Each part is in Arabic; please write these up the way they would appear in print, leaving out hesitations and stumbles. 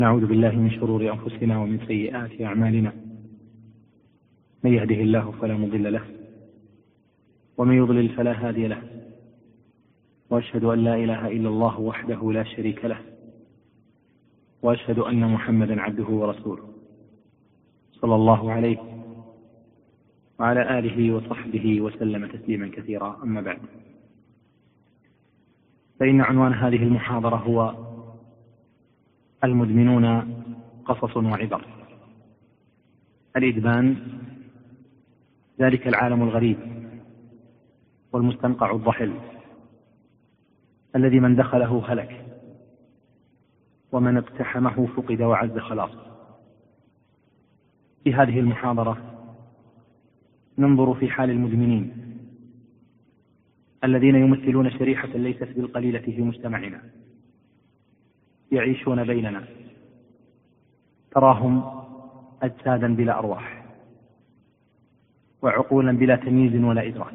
نعوذ بالله من شرور أنفسنا ومن سيئات أعمالنا، من يهده الله فلا مضل له ومن يضلل فلا هادي له، وأشهد أن لا إله إلا الله وحده لا شريك له، وأشهد أن محمدا عبده ورسوله صلى الله عليه وعلى آله وصحبه وسلم تسليما كثيرا. أما بعد، فإن عنوان هذه المحاضرة هو المدمنون قصص وعبر. الإدمان ذلك العالم الغريب والمستنقع الضحل الذي من دخله هلك، ومن اقتحمه فقد وعز خلاص. في هذه المحاضرة ننظر في حال المدمنين الذين يمثلون شريحة ليست بالقليلة في مجتمعنا، يعيشون بيننا، تراهم أجسادا بلا أرواح، وعقولا بلا تمييز ولا إدراك،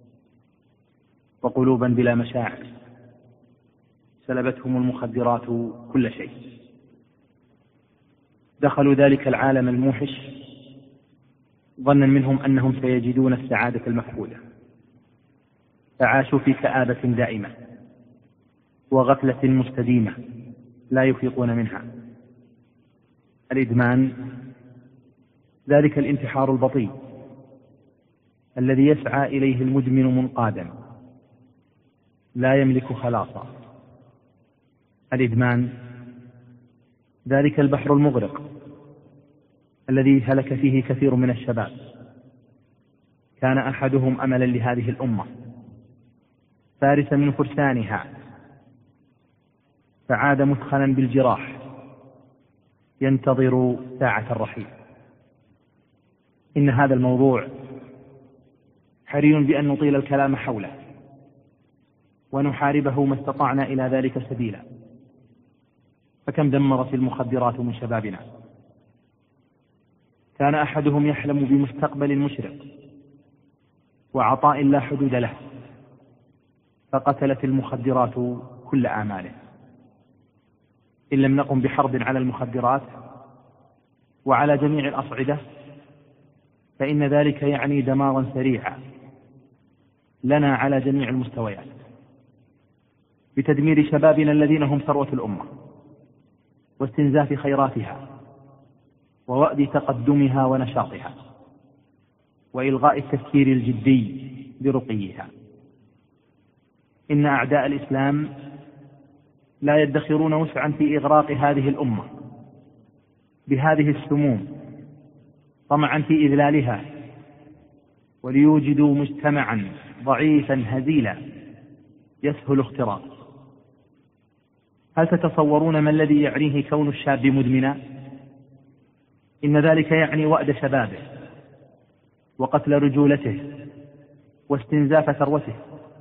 وقلوبا بلا مشاعر، سلبتهم المخدرات كل شيء. دخلوا ذلك العالم الموحش ظنا منهم أنهم سيجدون السعادة المفقودة، فعاشوا في كآبة دائمة وغفلة مستديمة لا يفيقون منها. الإدمان ذلك الانتحار البطيء الذي يسعى إليه المدمن منقادا لا يملك خلاصا. الإدمان ذلك البحر المغرق الذي هلك فيه كثير من الشباب، كان أحدهم أملا لهذه الأمة، فارسا من فرسانها، فعاد مثخنا بالجراح ينتظر ساعة الرحيل. إن هذا الموضوع حري بأن نطيل الكلام حوله ونحاربه ما استطعنا إلى ذلك سبيلا. فكم دمرت المخدرات من شبابنا، كان أحدهم يحلم بمستقبل مشرق وعطاء لا حدود له، فقتلت المخدرات كل آماله. إن لم نقم بحرب على المخدرات وعلى جميع الأصعدة فإن ذلك يعني دمارا سريعا لنا على جميع المستويات، بتدمير شبابنا الذين هم ثروة الأمة، واستنزاف خيراتها، ووأد تقدمها ونشاطها، وإلغاء التفكير الجدي برقيها. إن أعداء الإسلام لا يدخرون وسعا في إغراق هذه الأمة بهذه السموم طمعا في إذلالها، وليوجدوا مجتمعا ضعيفا هزيلا يسهل اختراقه. هل تتصورون ما الذي يعنيه كون الشاب مدمنا؟ إن ذلك يعني وأد شبابه وقتل رجولته واستنزاف ثروته.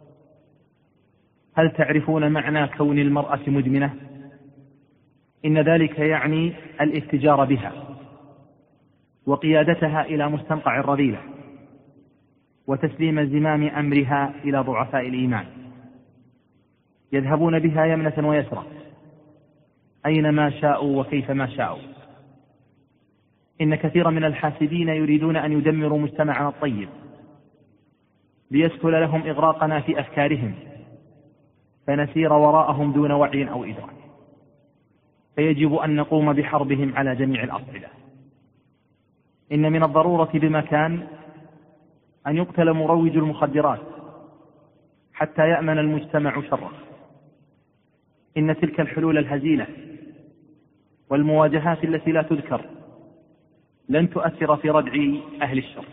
هل تعرفون معنى كون المرأة مدمنة؟ إن ذلك يعني الاتجار بها وقيادتها إلى مستنقع الرذيلة، وتسليم زمام أمرها إلى ضعفاء الإيمان، يذهبون بها يمنة ويسرى أينما شاءوا وكيفما شاءوا. إن كثيرا من الحاسدين يريدون أن يدمروا مجتمعنا الطيب ليسهل لهم إغراقنا في أفكارهم، فنسير وراءهم دون وعي أو إدراك. فيجب أن نقوم بحربهم على جميع الأصعدة. إن من الضرورة بمكان أن يقتل مروج المخدرات حتى يأمن المجتمع شره. إن تلك الحلول الهزيلة والمواجهات التي لا تذكر لن تؤثر في ردع أهل الشر.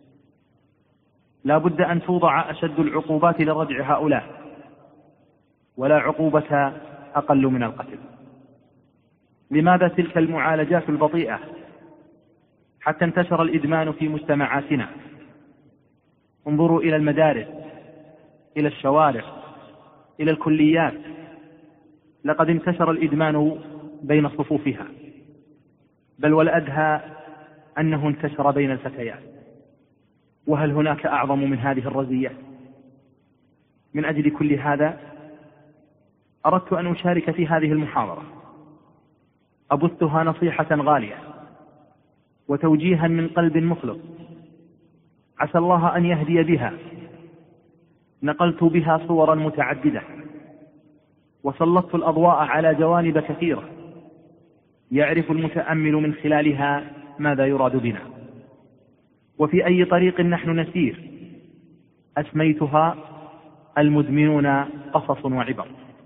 لا بد أن توضع أشد العقوبات لردع هؤلاء، ولا عقوبة أقل من القتل. لماذا تلك المعالجات البطيئة حتى انتشر الإدمان في مجتمعاتنا؟ انظروا إلى المدارس، إلى الشوارع، إلى الكليات. لقد انتشر الإدمان بين صفوفها، بل والأدهى أنه انتشر بين الفتيات. وهل هناك أعظم من هذه الرزية؟ من أجل كل هذا أردت أن أشارك في هذه المحاضرة أبثها نصيحة غالية وتوجيها من قلب مخلص عسى الله أن يهدي بها. نقلت بها صورا متعددة وسلطت الأضواء على جوانب كثيرة يعرف المتأمل من خلالها ماذا يراد بنا وفي أي طريق نحن نسير. أسميتها المدمنون قصص وعبر،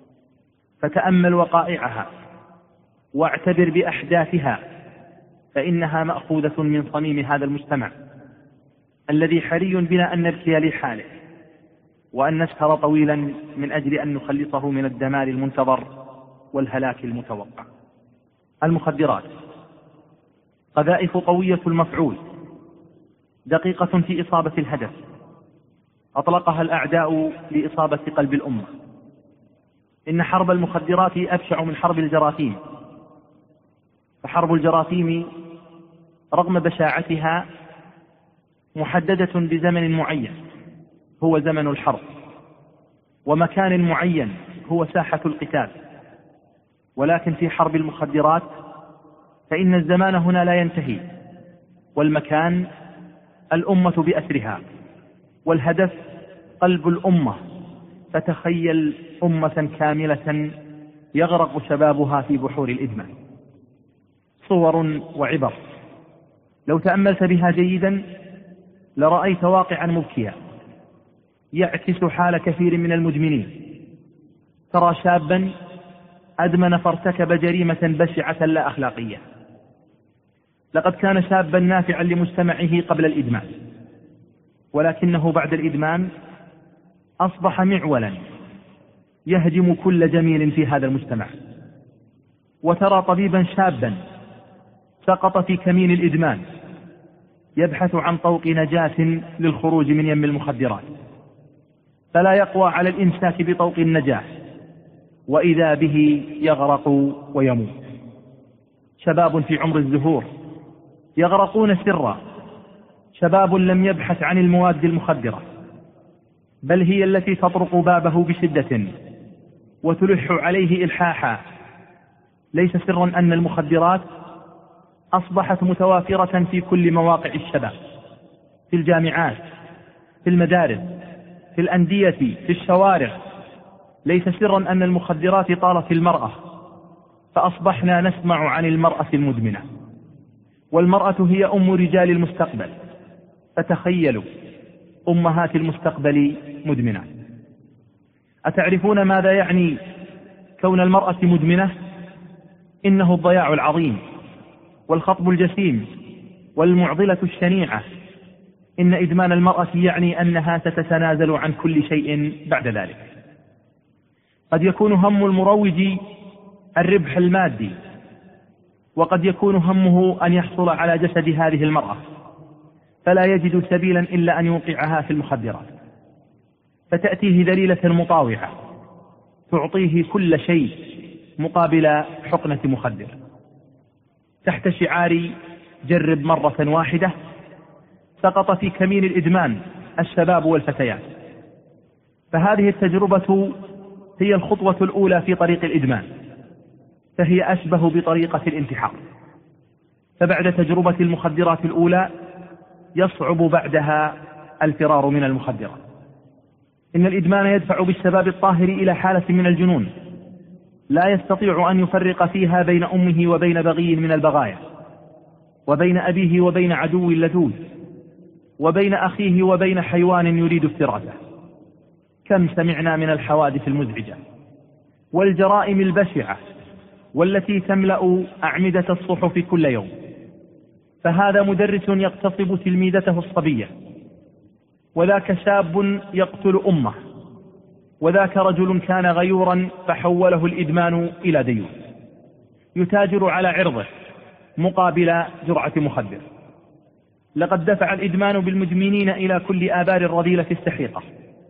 فتأمل وقائعها واعتبر بأحداثها، فإنها مأخوذة من صميم هذا المجتمع الذي حري بنا أن نبكي لحاله وأن نسهر طويلا من أجل أن نخلصه من الدمار المنتظر والهلاك المتوقع. المخدرات قذائف قوية المفعول، دقيقة في إصابة الهدف، أطلقها الأعداء لإصابة قلب الأمة. إن حرب المخدرات أبشع من حرب الجراثيم، فحرب الجراثيم رغم بشاعتها محددة بزمن معين هو زمن الحرب، ومكان معين هو ساحة القتال، ولكن في حرب المخدرات فإن الزمان هنا لا ينتهي، والمكان الأمة بأسرها، والهدف قلب الأمة. فتخيل أمة كاملة يغرق شبابها في بحور الإدمان. صور وعبر لو تأملت بها جيدا لرأيت واقعا مبكيا يعكس حال كثير من المدمنين. ترى شابا أدمن فارتكب جريمة بشعة لا أخلاقية. لقد كان شابا نافعا لمجتمعه قبل الإدمان، ولكنه بعد الإدمان أصبح معولا يهدم كل جميل في هذا المجتمع. وترى طبيبا شابا سقط في كمين الإدمان يبحث عن طوق نجاة للخروج من يم المخدرات، فلا يقوى على الإمساك بطوق النجاة، وإذا به يغرق ويموت. شباب في عمر الزهور يغرقون سرا، شباب لم يبحث عن المواد المخدرة، بل هي التي تطرق بابه بشدة وتلح عليه إلحاحا. ليس سرا أن المخدرات أصبحت متوافرة في كل مواقع الشباب، في الجامعات، في المدارس، في الأندية، في الشوارع. ليس سرا أن المخدرات طالت المرأة، فأصبحنا نسمع عن المرأة المدمنة، والمرأة هي أم رجال المستقبل. فتخيلوا أمهات المستقبل مدمنة. أتعرفون ماذا يعني كون المرأة مدمنة؟ إنه الضياع العظيم والخطب الجسيم والمعضلة الشنيعة. إن إدمان المرأة يعني أنها ستتنازل عن كل شيء بعد ذلك. قد يكون هم المروج الربح المادي، وقد يكون همه أن يحصل على جسد هذه المرأة، فلا يجد سبيلا إلا أن يوقعها في المخدرات، فتأتيه ذليلة مطاوعة تعطيه كل شيء مقابل حقنة مخدر، تحت شعار جرب مرة واحدة. سقط في كمين الإدمان الشباب والفتيات. فهذه التجربة هي الخطوة الأولى في طريق الإدمان، فهي أشبه بطريقة الانتحار. فبعد تجربة المخدرات الأولى يصعب بعدها الفرار من المخدرات. إن الإدمان يدفع بالشباب الطاهر إلى حالة من الجنون لا يستطيع أن يفرق فيها بين أمه وبين بغي من البغايا، وبين أبيه وبين عدو لدود، وبين أخيه وبين حيوان يريد افتراسه. كم سمعنا من الحوادث المزعجة والجرائم البشعة والتي تملأ أعمدة الصحف كل يوم. فهذا مدرس يغتصب تلميذته الصبية، وذاك شاب يقتل أمه، وذاك رجل كان غيورا فحوله الإدمان إلى ديون يتاجر على عرضه مقابل جرعة مخدر. لقد دفع الإدمان بالمدمنين إلى كل آبار الرذيلة السحيقة،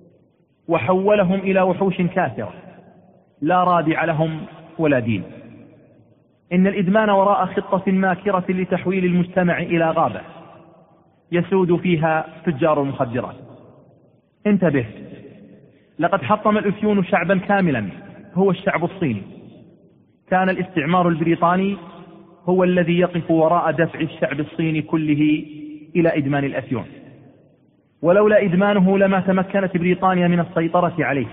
وحولهم إلى وحوش كافرة لا رادع لهم ولا دين. إن الإدمان وراء خطة ماكرة لتحويل المجتمع إلى غابة يسود فيها تجار المخدرات. انتبه، لقد حطم الأفيون شعبا كاملا هو الشعب الصيني. كان الاستعمار البريطاني هو الذي يقف وراء دفع الشعب الصيني كله إلى إدمان الأفيون، ولولا إدمانه لما تمكنت بريطانيا من السيطرة عليه،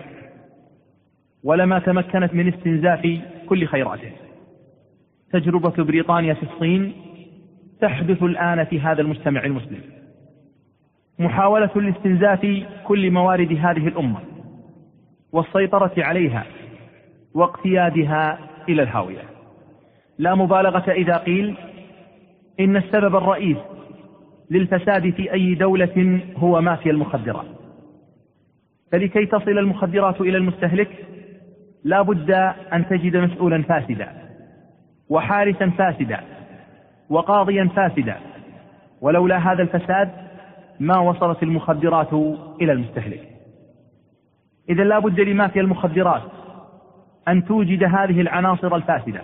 ولما تمكنت من استنزاف كل خيراته. تجربة بريطانيا في الصين تحدث الآن في هذا المجتمع المسلم، محاولة لاستنزاف كل موارد هذه الأمة والسيطرة عليها واقتيادها إلى الهاوية. لا مبالغة إذا قيل إن السبب الرئيس للفساد في أي دولة هو مافيا المخدرات. فلكي تصل المخدرات إلى المستهلك لا بد أن تجد مسؤولا فاسدا وحارسا فاسدا وقاضيا فاسدا، ولولا هذا الفساد ما وصلت المخدرات إلى المستهلك. إذا لا بد لمافيا المخدرات أن توجد هذه العناصر الفاسدة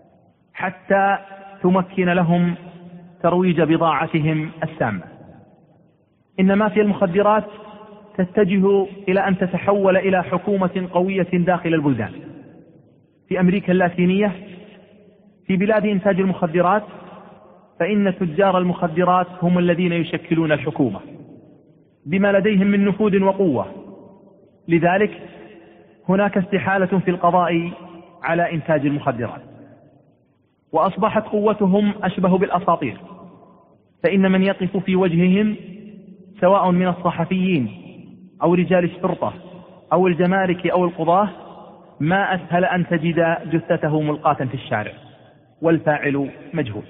حتى تمكن لهم ترويج بضاعتهم السامة. إن مافيا المخدرات تتجه إلى أن تتحول إلى حكومة قوية داخل البلدان. في أمريكا اللاتينية في بلاد إنتاج المخدرات فإن تجار المخدرات هم الذين يشكلون الحكومة بما لديهم من نفوذ وقوة، لذلك هناك استحالة في القضاء على إنتاج المخدرات، وأصبحت قوتهم أشبه بالأساطير، فإن من يقف في وجههم سواء من الصحفيين أو رجال الشرطة أو الجمارك أو القضاة ما أسهل أن تجد جثته ملقاة في الشارع والفاعل مجهول.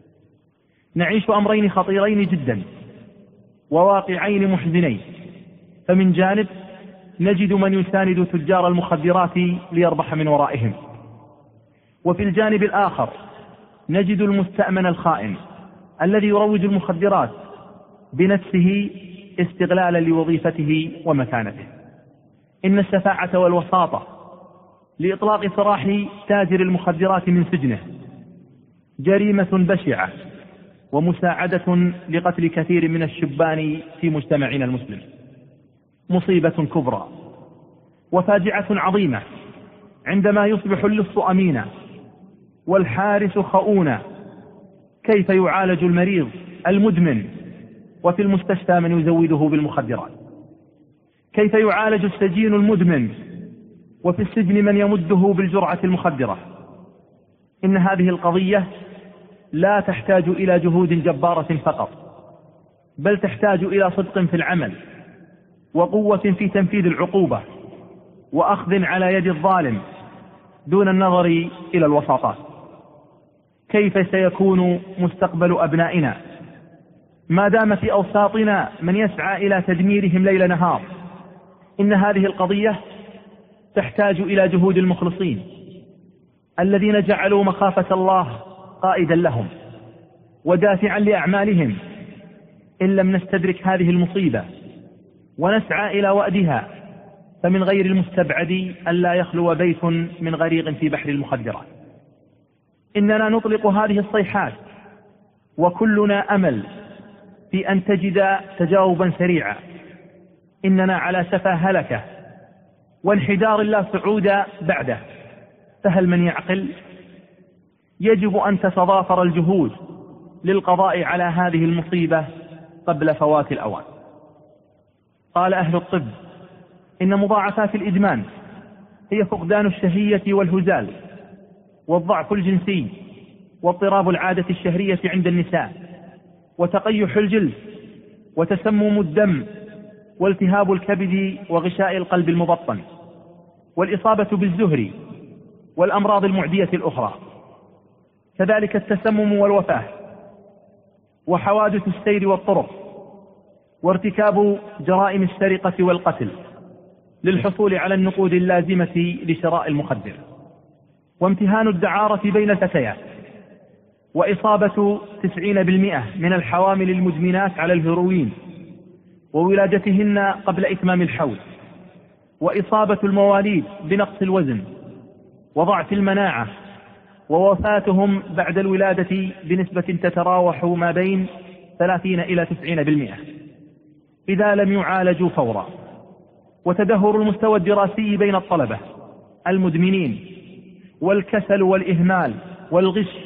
نعيش أمرين خطيرين جدا وواقعين محزنين، فمن جانب نجد من يساند تجار المخدرات ليربح من ورائهم، وفي الجانب الآخر نجد المستأمن الخائن الذي يروج المخدرات بنفسه استغلالا لوظيفته ومكانته. إن الشفاعة والوساطة لإطلاق سراح تاجر المخدرات من سجنه جريمة بشعة ومساعدة لقتل كثير من الشبان في مجتمعنا المسلم، مصيبة كبرى وفاجعة عظيمة عندما يصبح اللص أمينا والحارس خؤونا. كيف يعالج المريض المدمن وفي المستشفى من يزوده بالمخدرات؟ كيف يعالج السجين المدمن وفي السجن من يمده بالجرعة المخدرة؟ إن هذه القضية لا تحتاج إلى جهود جبارة فقط، بل تحتاج إلى صدق في العمل وقوة في تنفيذ العقوبة وأخذ على يد الظالم دون النظر إلى الوساطات. كيف سيكون مستقبل أبنائنا ما دام في أوساطنا من يسعى إلى تدميرهم ليل نهار؟ إن هذه القضية تحتاج إلى جهود المخلصين الذين جعلوا مخافة الله قائدا لهم ودافعا لأعمالهم. إن لم نستدرك هذه المصيبة ونسعى إلى وأدها فمن غير المستبعد أن لا يخلو بيت من غريق في بحر المخدرات. إننا نطلق هذه الصيحات وكلنا أمل في أن تجد تجاوبا سريعا. إننا على شفا هلكة وانحدار لا صعود بعده، فهل من يعقل؟ يجب أن تتضافر الجهود للقضاء على هذه المصيبة قبل فوات الأوان. قال أهل الطب إن مضاعفات الإدمان هي فقدان الشهية والهزال والضعف الجنسي واضطراب العادة الشهرية عند النساء وتقيح الجلد وتسمم الدم والتهاب الكبد وغشاء القلب المبطن والإصابة بالزهر والأمراض المعدية الأخرى، كذلك التسمم والوفاة وحوادث السير والطرق وارتكاب جرائم السرقة والقتل للحصول على النقود اللازمة لشراء المخدر، وامتهان الدعارة بين الفتيات، وإصابة 90% من الحوامل المدمنات على الهيروين وولادتهن قبل إتمام الحول، وإصابة المواليد بنقص الوزن وضعف المناعة ووفاتهم بعد الولادة بنسبة تتراوح ما بين 30 إلى 90% إذا لم يعالجوا فورا. وتدهور المستوى الدراسي بين الطلبة المدمنين والكسل والإهمال والغش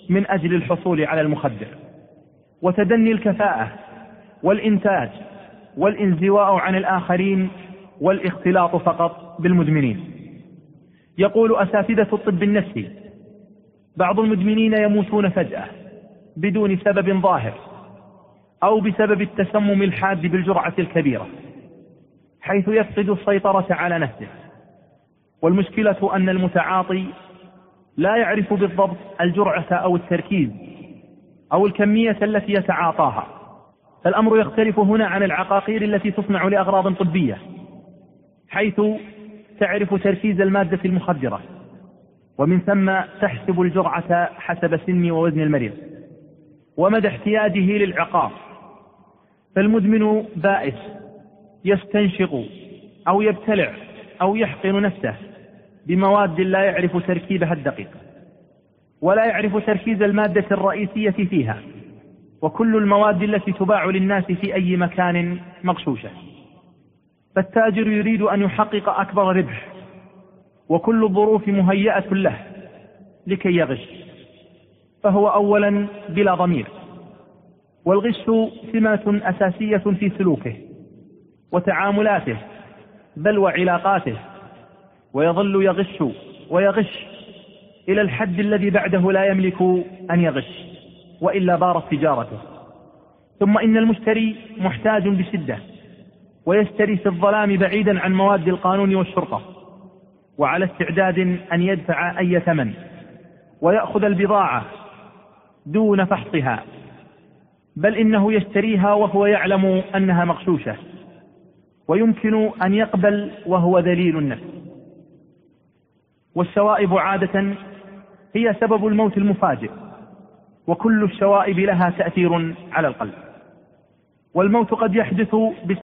من أجل الحصول على المخدر، وتدني الكفاءة والإنتاج والانزواء عن الآخرين والاختلاط فقط بالمدمنين. يقول أساتذة الطب النفسي: بعض المدمنين يموتون فجأة بدون سبب ظاهر أو بسبب التسمم الحاد بالجرعة الكبيرة، حيث يفقد السيطرة على نفسه. والمشكلة أن المتعاطي لا يعرف بالضبط الجرعة أو التركيز أو الكمية التي يتعاطاها. فالأمر يختلف هنا عن العقاقير التي تصنع لأغراض طبية، حيث تعرف تركيز المادة المخدرة، ومن ثم تحسب الجرعة حسب سن ووزن المريض ومدى احتياجه للعقار. فالمدمن بائس يستنشق أو يبتلع أو يحقن نفسه بمواد لا يعرف تركيبها الدقيق، ولا يعرف تركيز المادة الرئيسية فيها، وكل المواد التي تباع للناس في أي مكان مغشوشة. فالتاجر يريد أن يحقق أكبر ربح، وكل الظروف مهيئة له لكي يغش، فهو أولا بلا ضمير. والغش سمة أساسية في سلوكه وتعاملاته بل وعلاقاته، ويظل يغش ويغش إلى الحد الذي بعده لا يملك أن يغش، وإلا بارت تجارته. ثم إن المشتري محتاج بشدة، ويشتري في الظلام بعيدا عن مواد القانون والشرطة، وعلى استعداد أن يدفع أي ثمن ويأخذ البضاعة دون فحصها، بل إنه يشتريها وهو يعلم أنها مغشوشة، ويمكن أن يقبل وهو ذليل النفس. والشوائب عادة هي سبب الموت المفاجئ، وكل الشوائب لها تأثير على القلب. والموت قد يحدث